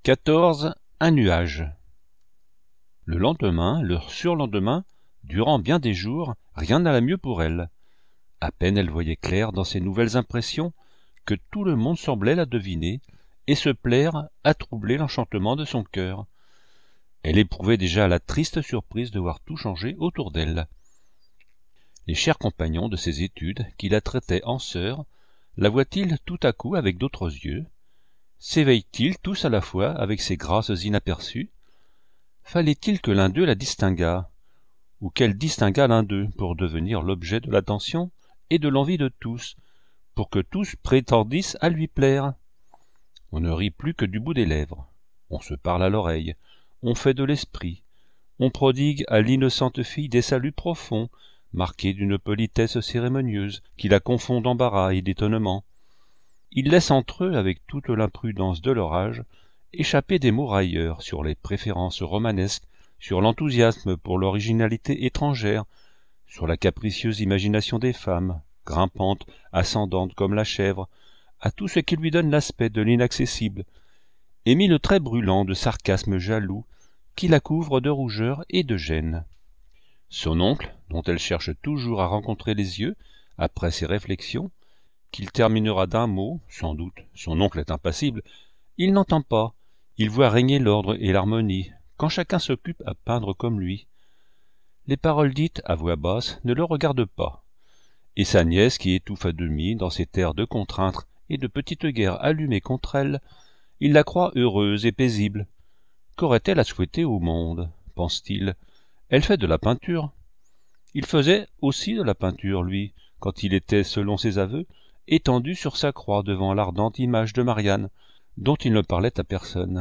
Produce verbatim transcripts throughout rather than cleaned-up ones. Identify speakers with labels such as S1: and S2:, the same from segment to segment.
S1: quatorze. Un nuage. Le lendemain, le surlendemain, durant bien des jours, rien n'alla mieux pour elle. À peine elle voyait clair dans ses nouvelles impressions que tout le monde semblait la deviner et se plaire à troubler l'enchantement de son cœur. Elle éprouvait déjà la triste surprise de voir tout changer autour d'elle. Les chers compagnons de ses études, qui la traitaient en sœur, la voient-ils tout à coup avec d'autres yeux? S'éveillent-ils tous à la fois avec ces grâces inaperçues? Fallait-il que l'un d'eux la distinguât, ou qu'elle distinguât l'un d'eux pour devenir l'objet de l'attention et de l'envie de tous, pour que tous prétendissent à lui plaire? On ne rit plus que du bout des lèvres, on se parle à l'oreille, on fait de l'esprit, on prodigue à l'innocente fille des saluts profonds, marqués d'une politesse cérémonieuse qui la confond d'embarras et d'étonnement. Ils laissent entre eux, avec toute l'imprudence de leur âge, échapper des mots railleurs sur les préférences romanesques, sur l'enthousiasme pour l'originalité étrangère, sur la capricieuse imagination des femmes, grimpante, ascendante comme la chèvre, à tout ce qui lui donne l'aspect de l'inaccessible, et mis le trait brûlant de sarcasme jaloux qui la couvre de rougeur et de gêne. Son oncle, dont elle cherche toujours à rencontrer les yeux, après ses réflexions, qu'il terminera d'un mot, sans doute, son oncle est impassible, il n'entend pas, il voit régner l'ordre et l'harmonie, quand chacun s'occupe à peindre comme lui. Les paroles dites à voix basse ne le regardent pas, et sa nièce, qui étouffe à demi dans ses terres de contrainte et de petites guerres allumées contre elle, il la croit heureuse et paisible. Qu'aurait-elle à souhaiter au monde, pense-t-il? Elle fait de la peinture. Il faisait aussi de la peinture, lui, quand il était, selon ses aveux, étendu sur sa croix devant l'ardente image de Marianne, dont il ne parlait à personne.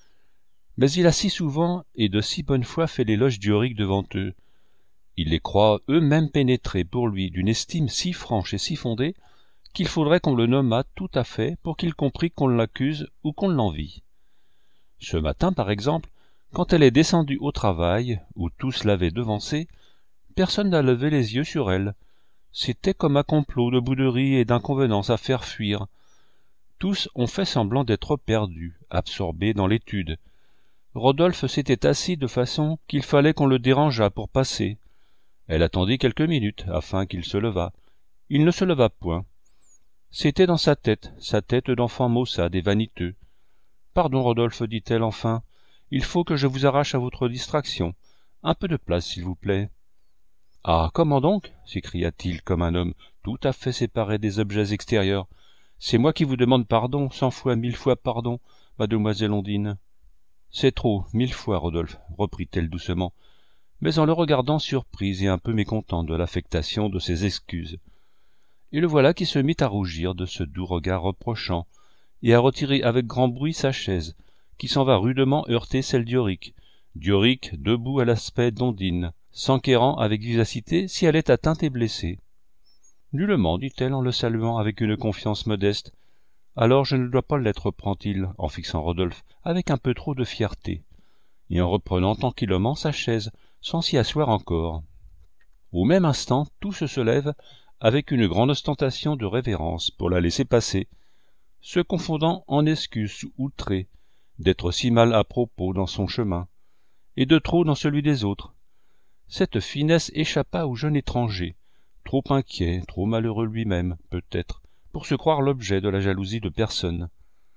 S1: Mais il a si souvent et de si bonne foi fait l'éloge d'Ioric devant eux. Il les croit eux-mêmes pénétrés pour lui d'une estime si franche et si fondée qu'il faudrait qu'on le nommât tout à fait pour qu'il comprît qu'on l'accuse ou qu'on l'envie. Ce matin, par exemple, quand elle est descendue au travail, où tous l'avaient devancée, personne n'a levé les yeux sur elle. C'était comme un complot de bouderie et d'inconvenance à faire fuir. Tous ont fait semblant d'être perdus, absorbés dans l'étude. Rodolphe s'était assis de façon qu'il fallait qu'on le dérangeât pour passer. Elle attendit quelques minutes, afin qu'il se levât. Il ne se leva point. C'était dans sa tête, sa tête d'enfant maussade et vaniteux. « Pardon, Rodolphe, dit-elle enfin, il faut que je vous arrache à votre distraction. Un peu de place, s'il vous plaît. »« Ah, comment donc ?» s'écria-t-il comme un homme tout à fait séparé des objets extérieurs. « C'est moi qui vous demande pardon, cent fois, mille fois pardon, mademoiselle Ondine. »« C'est trop, mille fois, Rodolphe, reprit-elle doucement, mais en le regardant surprise et un peu mécontent de l'affectation de ses excuses. Et le voilà qui se mit à rougir de ce doux regard reprochant, et à retirer avec grand bruit sa chaise, qui s'en va rudement heurter celle d'Ioric, d'Ioric debout à l'aspect d'Ondine, s'enquérant avec vivacité si elle est atteinte et blessée. « Nullement, dit-elle en le saluant avec une confiance modeste. « Alors je ne dois pas l'être, reprend-il, en fixant Rodolphe, avec un peu trop de fierté, et en reprenant tranquillement sa chaise, sans s'y asseoir encore. Au même instant, tous se lèvent avec une grande ostentation de révérence pour la laisser passer, se confondant en excuses outrées d'être si mal à propos dans son chemin, et de trop dans celui des autres. Cette finesse échappa au jeune étranger, trop inquiet, trop malheureux lui-même, peut-être, pour se croire l'objet de la jalousie de personne.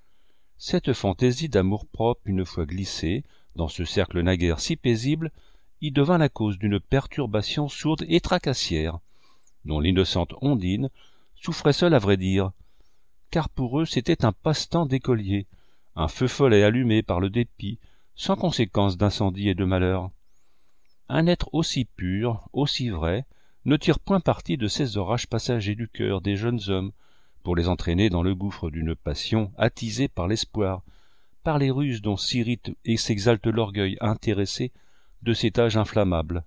S1: Cette fantaisie d'amour-propre, une fois glissée dans ce cercle naguère si paisible, y devint la cause d'une perturbation sourde et tracassière, dont l'innocente Ondine souffrait seule à vrai dire, car pour eux c'était un passe-temps d'écolier, un feu follet allumé par le dépit, sans conséquence d'incendie et de malheur. Un être aussi pur, aussi vrai, ne tire point parti de ces orages passagers du cœur des jeunes hommes, pour les entraîner dans le gouffre d'une passion attisée par l'espoir, par les ruses dont s'irrite et s'exalte l'orgueil intéressé de cet âge inflammable.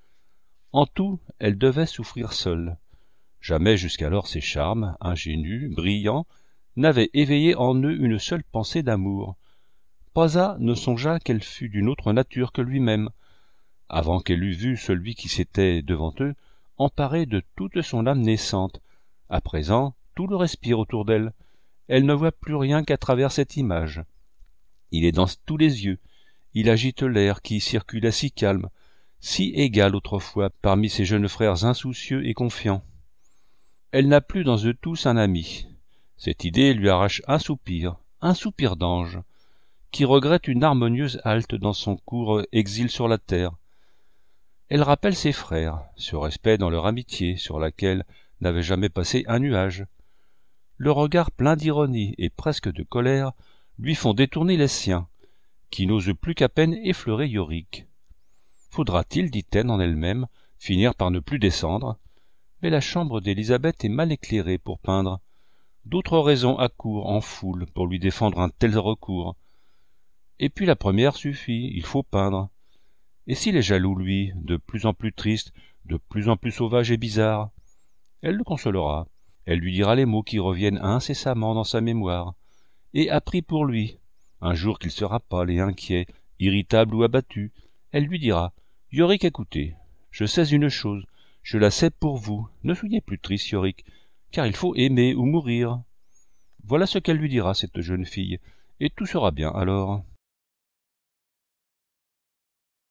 S1: En tout, elle devait souffrir seule. Jamais jusqu'alors ses charmes, ingénus, brillants, n'avaient éveillé en eux une seule pensée d'amour. Pasa ne songea qu'elle fût d'une autre nature que lui-même, avant qu'elle eût vu celui qui s'était, devant eux, emparé de toute son âme naissante. À présent, tout le respire autour d'elle. Elle ne voit plus rien qu'à travers cette image. Il est dans tous les yeux, il agite l'air qui circulait si calme, si égal autrefois parmi ses jeunes frères insoucieux et confiants. Elle n'a plus dans eux tous un ami. Cette idée lui arrache un soupir, un soupir d'ange, qui regrette une harmonieuse halte dans son court exil sur la terre. Elle rappelle ses frères, ce respect dans leur amitié sur laquelle n'avait jamais passé un nuage. Le regard plein d'ironie et presque de colère lui font détourner les siens, qui n'osent plus qu'à peine effleurer Yorick. Faudra-t-il, dit-elle en elle-même, finir par ne plus descendre? Mais la chambre d'Élisabeth est mal éclairée pour peindre. D'autres raisons accourent en foule pour lui défendre un tel recours. Et puis la première suffit, il faut peindre. Et s'il est jaloux, lui, de plus en plus triste, de plus en plus sauvage et bizarre? Elle le consolera. Elle lui dira les mots qui reviennent incessamment dans sa mémoire. Et appris pour lui. Un jour qu'il sera pâle et inquiet, irritable ou abattu, elle lui dira « Yorick, écoutez, je sais une chose, je la sais pour vous, ne soyez plus triste, Yorick, car il faut aimer ou mourir. » Voilà ce qu'elle lui dira, cette jeune fille, et tout sera bien alors.